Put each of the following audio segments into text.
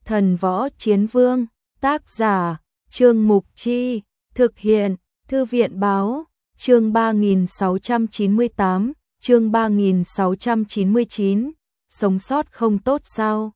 Thần Võ Chiến Vương, tác giả, Trương Mục Chi, thực hiện, Thư viện Báo, chương 3698, chương 3699, sống sót không tốt sao?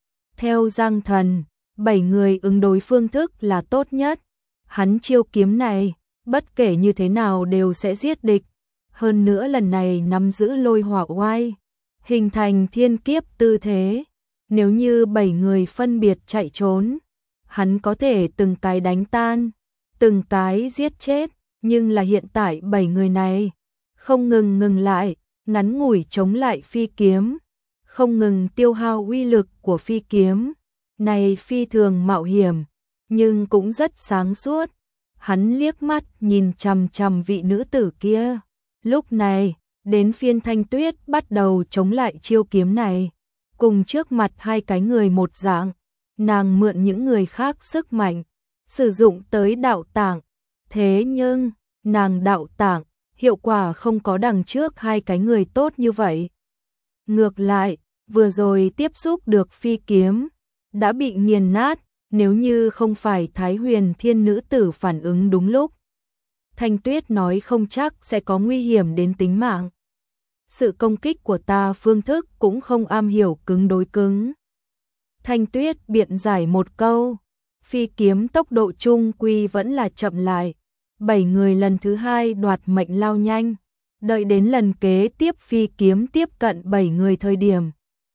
Theo Giang Thần, 7 người ứng đối phương thức là tốt nhất. Hắn chiêu kiếm này, bất kể như thế nào đều sẽ giết địch. Hơn nữa lần này nắm giữ lôi hỏa oai, hình thành thiên kiếp tư thế. Nếu như 7 người phân biệt chạy trốn, hắn có thể từng cái đánh tan, từng cái giết chết. Nhưng là hiện tại 7 người này, không ngừng lại, ngắn ngủi chống lại phi kiếm, không ngừng tiêu hao uy lực của phi kiếm. Này phi thường mạo hiểm, nhưng cũng rất sáng suốt. Hắn liếc mắt nhìn chằm chằm vị nữ tử kia. Lúc này, đến phiên Thanh Tuyết bắt đầu chống lại chiêu kiếm này. Cùng trước mặt hai cái người một dạng, nàng mượn những người khác sức mạnh, sử dụng tới đạo tạng. Thế nhưng, nàng đạo tạng, hiệu quả không có đằng trước hai cái người tốt như vậy. Ngược lại, vừa rồi tiếp xúc được phi kiếm, đã bị nghiền nát, nếu như không phải Thái Huyền Thiên nữ tử phản ứng đúng lúc. Thanh Tuyết nói không chắc sẽ có nguy hiểm đến tính mạng. Sự công kích của ta phương thức cũng không am hiểu cứng đối cứng. Thanh Tuyết biện giải một câu, phi kiếm tốc độ chung quy vẫn là chậm lại. 7 người lần thứ hai đoạt mệnh lao nhanh, đợi đến lần kế tiếp phi kiếm tiếp cận 7 người thời điểm.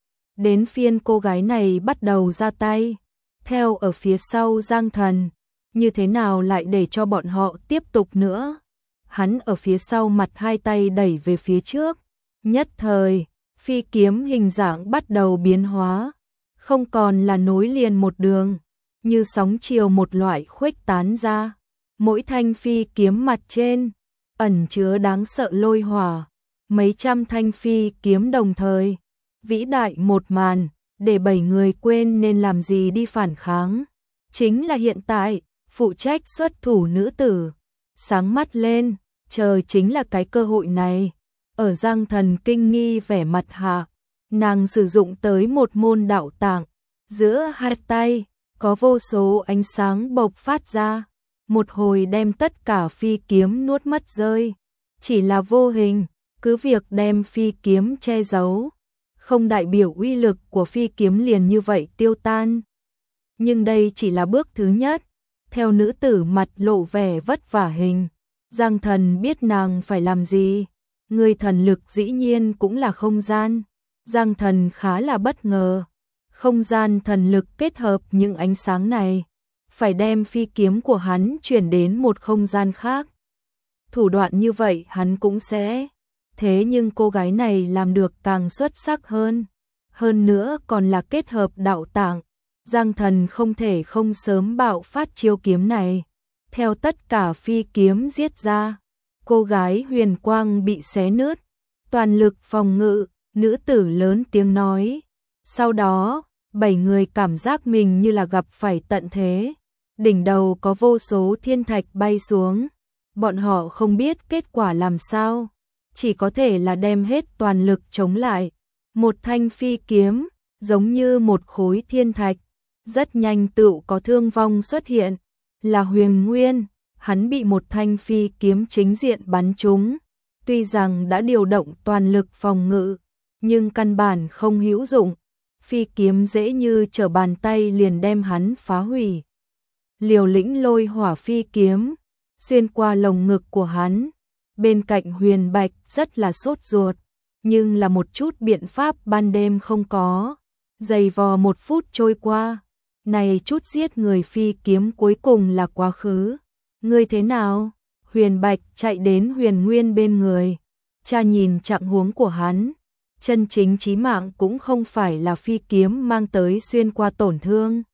Đến phiên cô gái này bắt đầu ra tay, theo ở phía sau Giang Thần, như thế nào lại để cho bọn họ tiếp tục nữa. Hắn ở phía sau mặt hai tay đẩy về phía trước, nhất thời, phi kiếm hình dạng bắt đầu biến hóa, không còn là nối liền một đường, như sóng chiều một loại khuếch tán ra. Mỗi thanh phi kiếm mặt trên, ẩn chứa đáng sợ lôi hỏa, mấy trăm thanh phi kiếm đồng thời. Vĩ đại một màn, để 7 người quên nên làm gì đi phản kháng. Chính là hiện tại, phụ trách xuất thủ nữ tử, sáng mắt lên, chờ chính là cái cơ hội này. Ở Giang Thần kinh nghi vẻ mặt hạ, nàng sử dụng tới một môn đạo tạng, giữa hai tay, có vô số ánh sáng bộc phát ra. Một hồi đem tất cả phi kiếm nuốt mất rơi, chỉ là vô hình, cứ việc đem phi kiếm che giấu, không đại biểu uy lực của phi kiếm liền như vậy tiêu tan. Nhưng đây chỉ là bước thứ nhất, theo nữ tử mặt lộ vẻ vất vả hình, Giang Thần biết nàng phải làm gì, người thần lực dĩ nhiên cũng là không gian. Giang Thần khá là bất ngờ, không gian thần lực kết hợp những ánh sáng này, phải đem phi kiếm của hắn chuyển đến một không gian khác. Thủ đoạn như vậy hắn cũng sẽ. Thế nhưng cô gái này làm được càng xuất sắc hơn. Hơn nữa còn là kết hợp đạo tạng. Giang Thần không thể không sớm bạo phát chiêu kiếm này. Theo tất cả phi kiếm giết ra, cô gái huyền quang bị xé nứt. Toàn lực phòng ngự, nữ tử lớn tiếng nói. Sau đó, 7 người cảm giác mình như là gặp phải tận thế. Đỉnh đầu có vô số thiên thạch bay xuống. Bọn họ không biết kết quả làm sao, chỉ có thể là đem hết toàn lực chống lại. Một thanh phi kiếm, giống như một khối thiên thạch, rất nhanh tựu có thương vong xuất hiện, là Huyền Nguyên. Hắn bị một thanh phi kiếm chính diện bắn trúng, tuy rằng đã điều động toàn lực phòng ngự, nhưng căn bản không hữu dụng. Phi kiếm dễ như trở bàn tay liền đem hắn phá hủy. Liều lĩnh lôi hỏa phi kiếm, xuyên qua lồng ngực của hắn. Bên cạnh Huyền Bạch rất là sốt ruột, nhưng là một chút biện pháp ban đêm không có. Giày vò 1 phút trôi qua, này chút giết người phi kiếm cuối cùng là quá khứ. Ngươi thế nào? Huyền Bạch chạy đến Huyền Nguyên bên người, cha nhìn trạng huống của hắn. Chân chính chí mạng cũng không phải là phi kiếm mang tới xuyên qua tổn thương,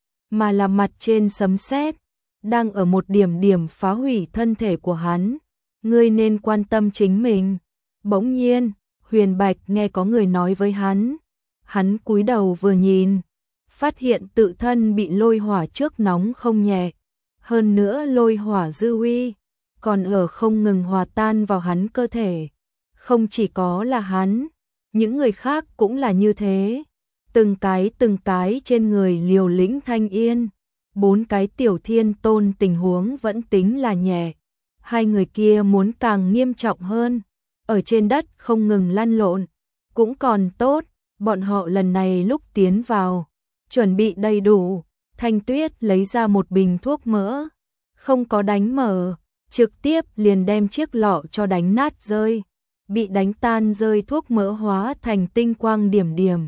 mà là mặt trên sấm sét đang ở một điểm phá hủy thân thể của hắn. Ngươi nên quan tâm chính mình. Bỗng nhiên, Huyền Bạch nghe có người nói với hắn. Hắn cúi đầu vừa nhìn, phát hiện tự thân bị lôi hỏa trước nóng không nhẹ. Hơn nữa lôi hỏa dư uy, còn ở không ngừng hòa tan vào hắn cơ thể. Không chỉ có là hắn, những người khác cũng là như thế. từng cái trên người liều lĩnh Thanh Yên. 4 cái tiểu thiên tôn tình huống vẫn tính là nhẹ. 2 người kia muốn càng nghiêm trọng hơn. Ở trên đất không ngừng lăn lộn. Cũng còn tốt, bọn họ lần này lúc tiến vào, chuẩn bị đầy đủ. Thanh Tuyết lấy ra một bình thuốc mỡ. Không có đánh mở, trực tiếp liền đem chiếc lọ cho đánh nát rơi. Bị đánh tan rơi thuốc mỡ hóa thành tinh quang điểm điểm.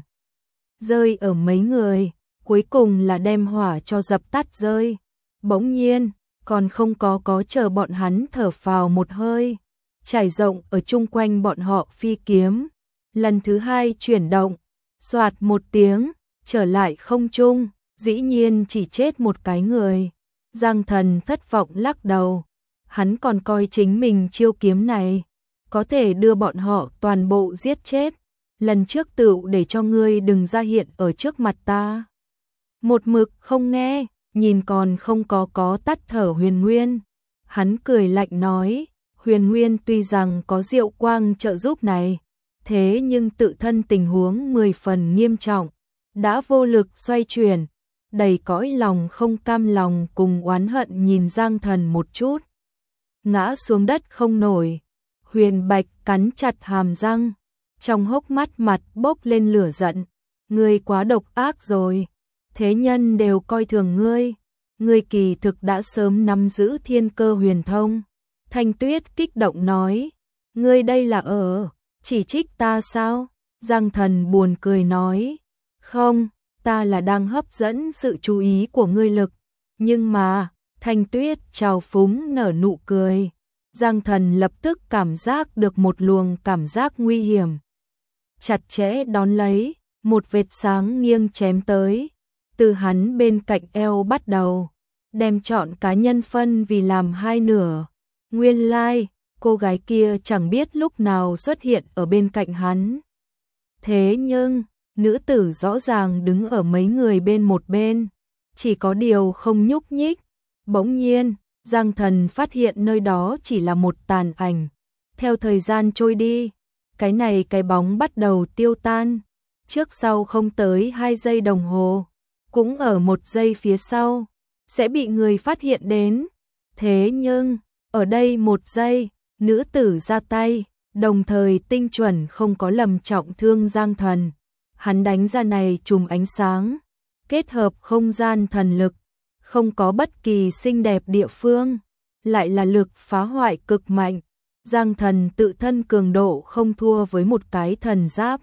Rơi ở mấy người, cuối cùng là đem hỏa cho dập tắt rơi. Bỗng nhiên, còn không có chờ bọn hắn thở phào một hơi. Trải rộng ở chung quanh bọn họ phi kiếm. Lần thứ 2 chuyển động, xoạt một tiếng, trở lại không trung, dĩ nhiên chỉ chết một cái người. Giang Thần thất vọng lắc đầu. Hắn còn coi chính mình chiêu kiếm này có thể đưa bọn họ toàn bộ giết chết. Lần trước tựu để cho ngươi đừng ra hiện ở trước mặt ta. Một mực không nghe, nhìn còn không có tắt thở Huyền Nguyên. Hắn cười lạnh nói, Huyền Nguyên tuy rằng có diệu quang trợ giúp này, thế nhưng tự thân tình huống 10 phần nghiêm trọng, đã vô lực xoay chuyển, đầy cõi lòng không cam lòng cùng oán hận nhìn Giang Thần một chút. Ngã xuống đất không nổi, Huyền Bạch cắn chặt hàm răng, trong hốc mắt mặt bốc lên lửa giận, ngươi quá độc ác rồi, thế nhân đều coi thường ngươi, ngươi kỳ thực đã sớm nắm giữ thiên cơ huyền thông. Thanh Tuyết kích động nói, ngươi đây là chỉ trích ta sao? Giang Thần buồn cười nói, không, ta là đang hấp dẫn sự chú ý của ngươi lực, nhưng mà, Thanh Tuyết trào phúng nở nụ cười. Giang Thần lập tức cảm giác được một luồng cảm giác nguy hiểm. Chặt chẽ đón lấy, một vệt sáng nghiêng chém tới, từ hắn bên cạnh eo bắt đầu, đem trọn cá nhân phân vì làm 2 nửa. Nguyên lai, cô gái kia chẳng biết lúc nào xuất hiện ở bên cạnh hắn. Thế nhưng, nữ tử rõ ràng đứng ở mấy người bên một bên, chỉ có điều không nhúc nhích. Bỗng nhiên, Giang Thần phát hiện nơi đó chỉ là một tàn ảnh. Theo thời gian trôi đi, cái bóng bắt đầu tiêu tan. Trước sau không tới 2 giây đồng hồ, cũng ở 1 giây phía sau, sẽ bị người phát hiện đến. Thế nhưng, ở đây 1 giây, nữ tử ra tay, đồng thời tinh chuẩn không có lầm trọng thương Giang Thần. Hắn đánh ra này chùm ánh sáng, kết hợp không gian thần lực, không có bất kỳ xinh đẹp địa phương, lại là lực phá hoại cực mạnh. Giang Thần tự thân cường độ không thua với một cái thần giáp.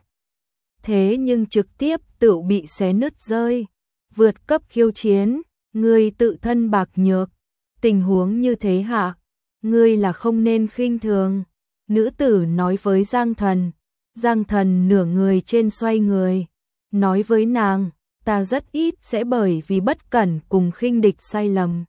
Thế nhưng trực tiếp tự bị xé nứt rơi. Vượt cấp khiêu chiến, ngươi tự thân bạc nhược. Tình huống như thế hạ, ngươi là không nên khinh thường. Nữ tử nói với Giang Thần. Giang Thần nửa người trên xoay người, nói với nàng, ta rất ít sẽ bởi vì bất cẩn cùng khinh địch sai lầm.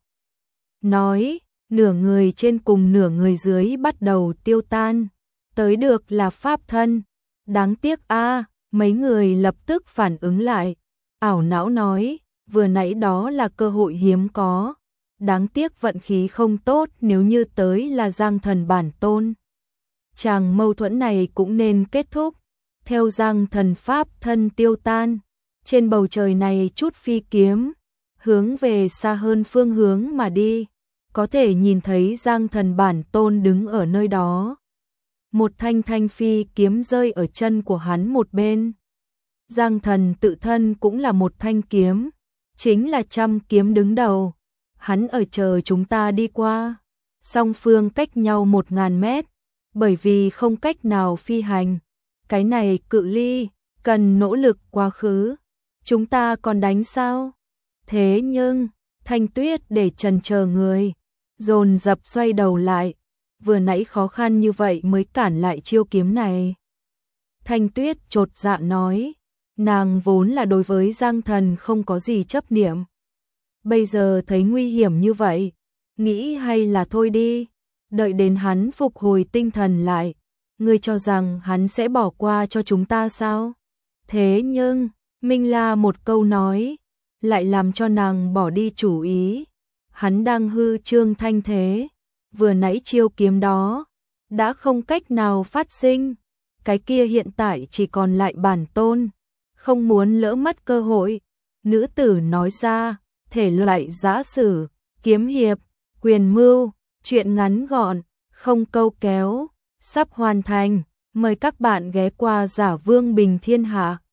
Nói, nửa người trên cùng nửa người dưới bắt đầu tiêu tan, tới được là pháp thân. Đáng tiếc mấy người lập tức phản ứng lại, ảo não nói, vừa nãy đó là cơ hội hiếm có. Đáng tiếc vận khí không tốt, nếu như tới là Giang Thần bản tôn, chàng mâu thuẫn này cũng nên kết thúc. Theo Giang Thần pháp thân tiêu tan, trên bầu trời này chút phi kiếm, hướng về xa hơn phương hướng mà đi, có thể nhìn thấy Giang Thần bản tôn đứng ở nơi đó. Một thanh phi kiếm rơi ở chân của hắn một bên. Giang Thần tự thân cũng là một thanh kiếm, chính là trăm kiếm đứng đầu. Hắn ở chờ chúng ta đi qua, song phương cách nhau 1000 mét, bởi vì không cách nào phi hành. Cái này cự ly, cần nỗ lực quá khứ. Chúng ta còn đánh sao? Thế nhưng, Thanh Tuyết để chần chờ người, dồn dập xoay đầu lại. Vừa nãy khó khăn như vậy mới cản lại chiêu kiếm này. Thanh Tuyết chột dạ nói, nàng vốn là đối với Giang Thần không có gì chấp niệm. Bây giờ thấy nguy hiểm như vậy, nghĩ hay là thôi đi, đợi đến hắn phục hồi tinh thần lại. Ngươi cho rằng hắn sẽ bỏ qua cho chúng ta sao? Thế nhưng, Minh La một câu nói, lại làm cho nàng bỏ đi chủ ý. Hắn đang hư trương thanh thế, vừa nãy chiêu kiếm đó, đã không cách nào phát sinh. Cái kia hiện tại chỉ còn lại bản tôn, không muốn lỡ mất cơ hội. Nữ tử nói ra, thể loại giã sử, kiếm hiệp, quyền mưu, truyện ngắn gọn, không câu kéo, sắp hoàn thành. Mời các bạn ghé qua Giả Vương Bình Thiên Hạ.